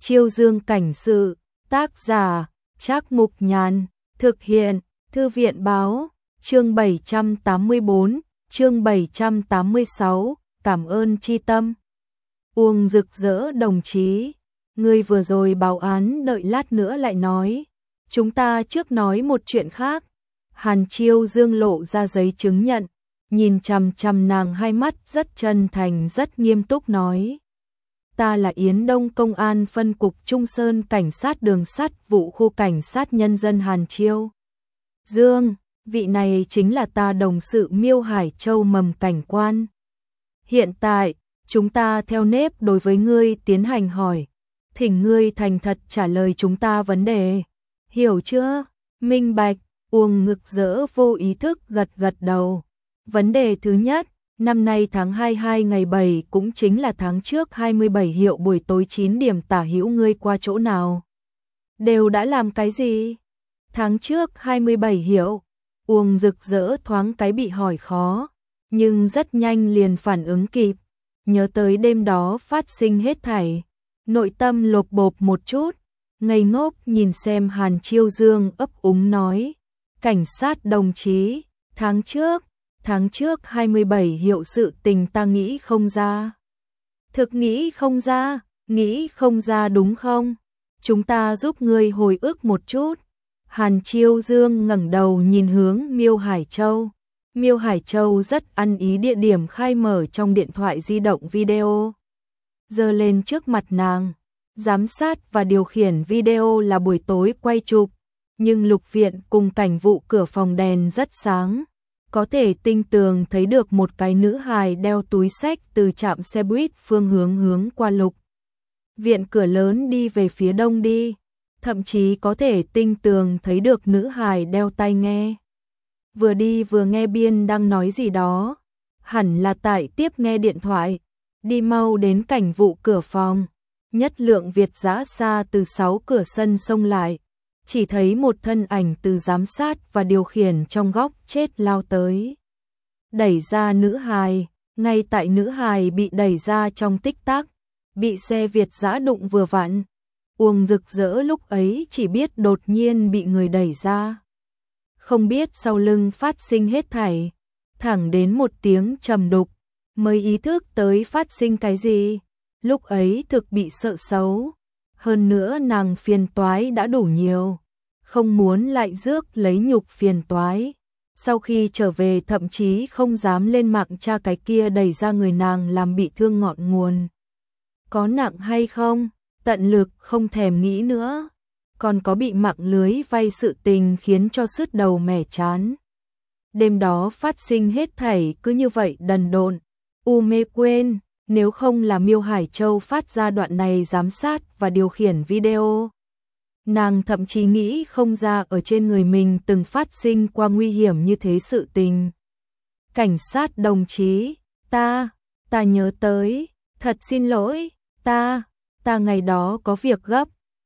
Chiêu Dương cảnh sự, tác giả, Trác Mục Nhàn, thực hiện, Thư viện báo, chương 784, chương 786, cảm ơn chi tâm. Uông rực rỡ đồng chí, ngươi vừa rồi báo án đợi lát nữa lại nói, chúng ta trước nói một chuyện khác. Hàn Chiêu Dương lộ ra giấy chứng nhận, nhìn chằm chằm nàng hai mắt rất chân thành rất nghiêm túc nói. Ta là Yến Đông Công an phân cục Trung Sơn cảnh sát đường sắt vụ khu cảnh sát nhân dân Hàn Chiêu Dương, vị này chính là ta đồng sự Miêu Hải Châu Mầm cảnh quan. Hiện tại, chúng ta theo nếp đối với ngươi tiến hành hỏi, thỉnh ngươi thành thật trả lời chúng ta vấn đề. Hiểu chưa? Minh bạch. Uông ngực rỡ vô ý thức gật gật đầu. Vấn đề thứ nhất, năm nay tháng 22 ngày 7 cũng chính là tháng trước 27 hiệu buổi tối 9 điểm tả hữu ngươi qua chỗ nào? Đều đã làm cái gì? Tháng trước 27 hiệu, Uông rực rỡ thoáng cái bị hỏi khó, nhưng rất nhanh liền phản ứng kịp, nhớ tới đêm đó phát sinh hết thảy, nội tâm lột bột một chút, ngây ngốc nhìn xem Hàn Chiêu Dương ấp úng nói. Cảnh sát đồng chí, tháng trước 27 hiệu sự tình ta nghĩ không ra. Thực nghĩ không ra đúng không? Chúng ta giúp ngươi hồi ức một chút. Hàn Chiêu Dương ngẩng đầu nhìn hướng Miêu Hải Châu. Miêu Hải Châu rất ăn ý địa điểm khai mở trong điện thoại di động video. Giơ lên trước mặt nàng, giám sát và điều khiển video là buổi tối quay chụp. Nhưng lục viện cùng cảnh vụ cửa phòng đèn rất sáng, có thể tinh tường thấy được một cái nữ hài đeo túi xách từ trạm xe buýt phương hướng qua lục viện cửa lớn đi về phía đông đi, thậm chí có thể tinh tường thấy được nữ hài đeo tai nghe. Vừa đi vừa nghe biên đang nói gì đó, hẳn là tại tiếp nghe điện thoại, đi mau đến cảnh vụ cửa phòng, nhất lượng Việt giã xa từ 6 cửa sân xông lại. Chỉ thấy một thân ảnh từ giám sát và điều khiển trong góc chết lao tới. Đẩy ra nữ hài, ngay tại nữ hài bị đẩy ra trong tích tắc, bị xe Việt giã đụng vừa vặn. Uông rực rỡ lúc ấy chỉ biết đột nhiên bị người đẩy ra. Không biết sau lưng phát sinh hết thảy, thẳng đến một tiếng trầm đục, mới ý thức tới phát sinh cái gì. Lúc ấy thực bị sợ xấu. Hơn nữa nàng phiền toái đã đủ nhiều, không muốn lại rước lấy nhục phiền toái. Sau khi trở về thậm chí không dám lên mạng tra cái kia đẩy ra người nàng làm bị thương ngọn nguồn. Có nặng hay không, tận lực không thèm nghĩ nữa. Còn có bị mạng lưới vay sự tình khiến cho sứt đầu mẻ chán. Đêm đó phát sinh hết thảy cứ như vậy đần độn, mê quên. Nếu không là Miêu Hải Châu phát ra đoạn này giám sát và điều khiển video, nàng thậm chí nghĩ không ra ở trên người mình từng phát sinh qua nguy hiểm như thế sự tình. Cảnh sát đồng chí, ta nhớ tới, thật xin lỗi, ta ngày đó có việc gấp,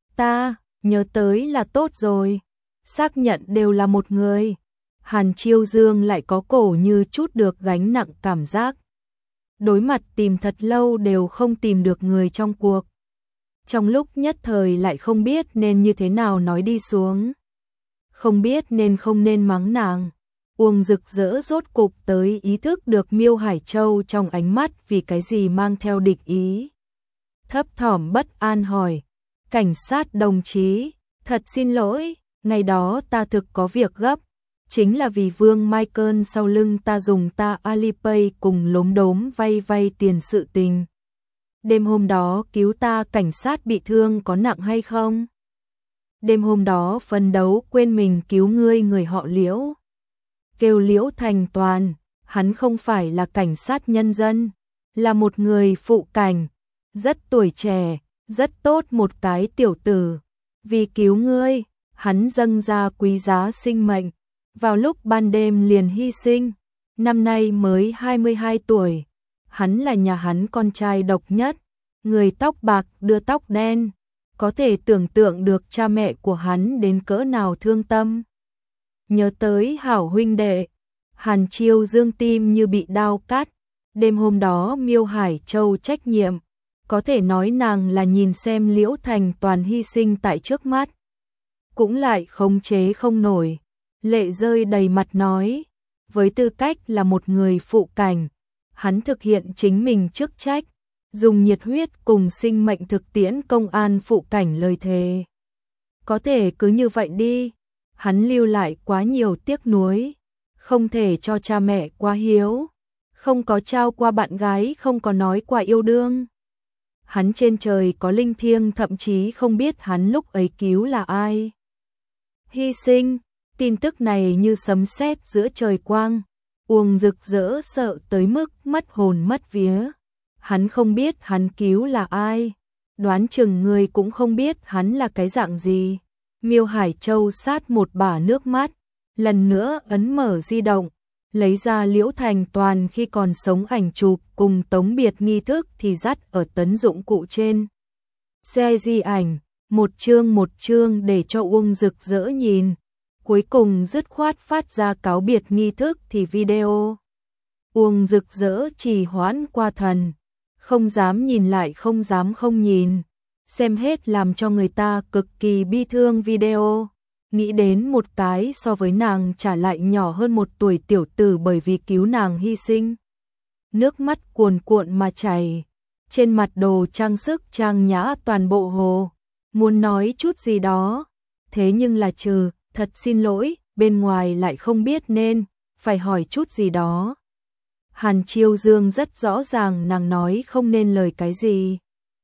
ta nhớ tới là tốt rồi, xác nhận đều là một người. Hàn Chiêu Dương lại có cổ như chút được gánh nặng cảm giác. Đối mặt tìm thật lâu đều không tìm được người trong cuộc. Trong lúc nhất thời lại không biết nên như thế nào nói đi xuống. Không biết nên không nên mắng nàng. Uông rực rỡ rốt cục tới ý thức được Miêu Hải Châu trong ánh mắt vì cái gì mang theo địch ý. Thấp thỏm bất an hỏi. Cảnh sát đồng chí, thật xin lỗi, ngày đó ta thực có việc gấp. Chính là vì Vương Michael sau lưng ta dùng ta Alipay cùng lốm đốm vay tiền sự tình. Đêm hôm đó cứu ta cảnh sát bị thương có nặng hay không? Đêm hôm đó phấn đấu quên mình cứu ngươi người họ Liễu. Kêu Liễu thành toàn, hắn không phải là cảnh sát nhân dân, là một người phụ cảnh, rất tuổi trẻ, rất tốt một cái tiểu tử. Vì cứu ngươi, hắn dâng ra quý giá sinh mệnh. Vào lúc ban đêm liền hy sinh, năm nay mới 22 tuổi, hắn là nhà hắn con trai độc nhất, người tóc bạc đưa tóc đen, có thể tưởng tượng được cha mẹ của hắn đến cỡ nào thương tâm. Nhớ tới hảo huynh đệ, Hàn Chiêu Dương tim như bị đao cắt, đêm hôm đó Miêu Hải Châu trách nhiệm, Có thể nói nàng là nhìn xem Liễu Thành Toàn hy sinh tại trước mắt, cũng lại khống chế không nổi, lệ rơi đầy mặt nói, với tư cách là một người phụ cảnh, hắn thực hiện chính mình chức trách, dùng nhiệt huyết cùng sinh mệnh thực tiễn công an phụ cảnh lời thề. Có thể cứ như vậy đi, hắn lưu lại quá nhiều tiếc nuối, không thể cho cha mẹ quá hiếu, không có trao qua bạn gái, không có nói qua yêu đương. Hắn trên trời có linh thiêng, thậm chí không biết hắn lúc ấy cứu là ai. Hy sinh, tin tức này như sấm sét giữa trời quang, Uông Rực Rỡ sợ tới mức mất hồn mất vía. Hắn không biết hắn cứu là ai, đoán chừng người cũng không biết hắn là cái dạng gì. Miêu Hải Châu sát một bả nước mắt, lần nữa ấn mở di động, lấy ra Liễu Thành Toàn khi còn sống ảnh chụp cùng tống biệt nghi thức thì dắt ở tấn dụng cụ trên xe di ảnh, một chương để cho Uông Rực Rỡ nhìn, cuối cùng dứt khoát phát ra cáo biệt nghi thức thì video. Uông Rực Rỡ trì hoãn qua thần, không dám nhìn lại, không dám không nhìn, xem hết làm cho người ta cực kỳ bi thương video. Nghĩ đến một cái so với nàng trả lại nhỏ hơn 1 tuổi tiểu tử bởi vì cứu nàng hy sinh. Nước mắt cuồn cuộn mà chảy, trên mặt đồ trang sức trang nhã toàn bộ hồ, muốn nói chút gì đó, thế nhưng là trừ, thật xin lỗi, bên ngoài lại không biết nên, phải hỏi chút gì đó. Hàn Chiêu Dương rất rõ ràng nàng nói không nên lời cái gì.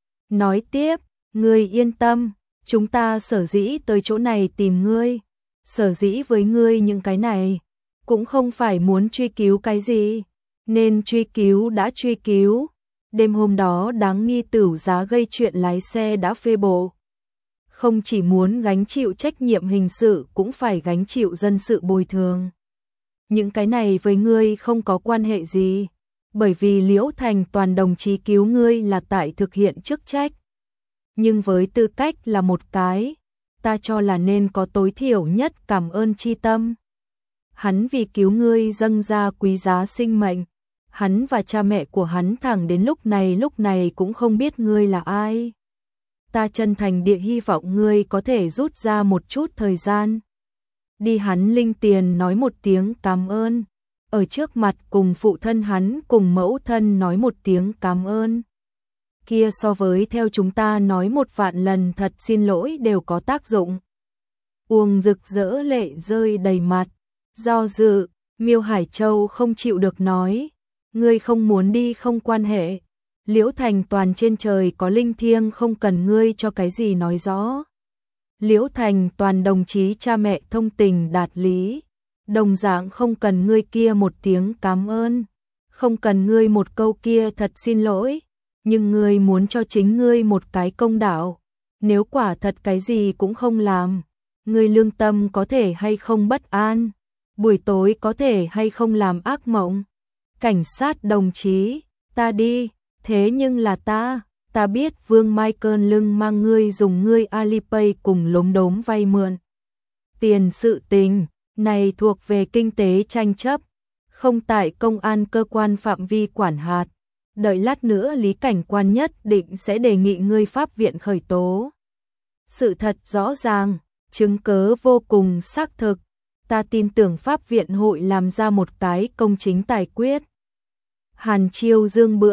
Nói tiếp, ngươi yên tâm, chúng ta sở dĩ tới chỗ này tìm ngươi, sở dĩ với ngươi những cái này, cũng không phải muốn truy cứu cái gì, nên truy cứu đã truy cứu. Đêm hôm đó đáng nghi tửu giá gây chuyện lái xe đã phê bộ. Không chỉ muốn gánh chịu trách nhiệm hình sự cũng phải gánh chịu dân sự bồi thường. Những cái này với ngươi không có quan hệ gì, bởi vì Liễu Thành Toàn đồng chí cứu ngươi là tại thực hiện chức trách. Nhưng với tư cách là một cái, ta cho là nên có tối thiểu nhất cảm ơn chi tâm. Hắn vì cứu ngươi dâng ra quý giá sinh mệnh, hắn và cha mẹ của hắn thẳng đến lúc này cũng không biết ngươi là ai. Ta chân thành địa hy vọng ngươi có thể rút ra một chút thời gian. Đi hắn linh tiền nói một tiếng cảm ơn, ở trước mặt cùng phụ thân hắn cùng mẫu thân nói một tiếng cảm ơn. Kia so với theo chúng ta nói 1 vạn lần thật xin lỗi đều có tác dụng. Uông Rực Rỡ lệ rơi đầy mặt, do dự, Miêu Hải Châu không chịu được nói, ngươi không muốn đi không quan hệ, Liễu Thành Toàn trên trời có linh thiêng, không cần ngươi cho cái gì nói rõ. Liễu Thành Toàn đồng chí cha mẹ thông tình đạt lý, đồng dạng không cần ngươi kia một tiếng cảm ơn, không cần ngươi một câu kia thật xin lỗi, nhưng ngươi muốn cho chính ngươi một cái công đạo, nếu quả thật cái gì cũng không làm, ngươi lương tâm có thể hay không bất an, buổi tối có thể hay không làm ác mộng. Cảnh sát đồng chí, ta đi, thế nhưng là ta biết Vương Michael lưng mang ngươi dùng ngươi Alipay cùng lốm đốm vay mượn tiền, sự tình này thuộc về kinh tế tranh chấp, không tại công an cơ quan phạm vi quản hạt. Đợi lát nữa Lý cảnh quan nhất định sẽ đề nghị ngươi pháp viện khởi tố. Sự thật rõ ràng, chứng cớ vô cùng xác thực, ta tin tưởng pháp viện hội làm ra một cái công chính tài quyết. Hàn Chiêu Dương bữa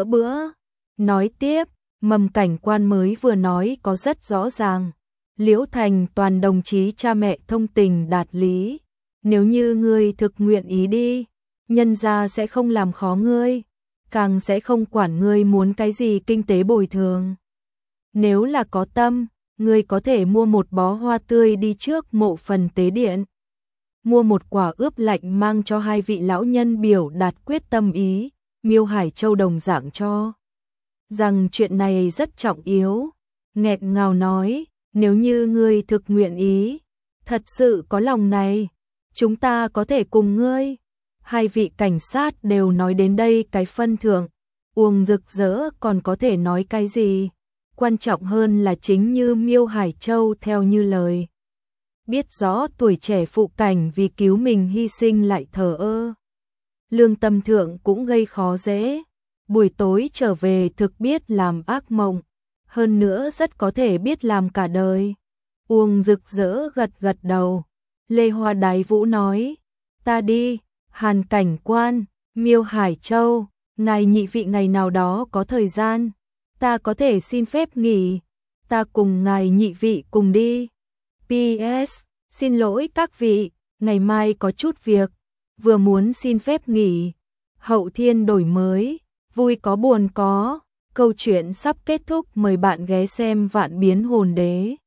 nói tiếp, Mầm cảnh quan mới vừa nói có rất rõ ràng, Liễu Thành Toàn đồng chí cha mẹ thông tình đạt lý, nếu như ngươi thực nguyện ý đi, nhân gia sẽ không làm khó ngươi, càng sẽ không quản ngươi muốn cái gì kinh tế bồi thường. Nếu là có tâm, ngươi có thể mua một bó hoa tươi đi trước mộ phần tế điện, mua một quả ướp lạnh mang cho 2 vị lão nhân biểu đạt quyết tâm ý. Miêu Hải Châu đồng dạng cho rằng chuyện này rất trọng yếu, nghẹn ngào nói, nếu như ngươi thực nguyện ý, thật sự có lòng này, chúng ta có thể cùng ngươi. 2 vị cảnh sát đều nói đến đây cái phân thượng, Uông Rực Rỡ còn có thể nói cái gì, quan trọng hơn là chính như Miêu Hải Châu theo như lời. Biết rõ tuổi trẻ phụ cảnh vì cứu mình hy sinh lại thờ ơ. Lương tâm thượng cũng gây khó dễ, buổi tối trở về thực biết làm ác mộng, hơn nữa rất có thể biết làm cả đời. Uông Rực Rỡ gật gật đầu. Lê Hoa Đái Vũ nói, ta đi. Hàn Cảnh Quan, Miêu Hải Châu, ngài nhị vị ngày nào đó có thời gian, ta có thể xin phép nghỉ, ta cùng ngài nhị vị cùng đi. PS, xin lỗi các vị, ngày mai có chút việc, vừa muốn xin phép nghỉ. Hậu Thiên đổi mới, vui có buồn có, câu chuyện sắp kết thúc, mời bạn ghé xem Vạn Biến Hồn Đế.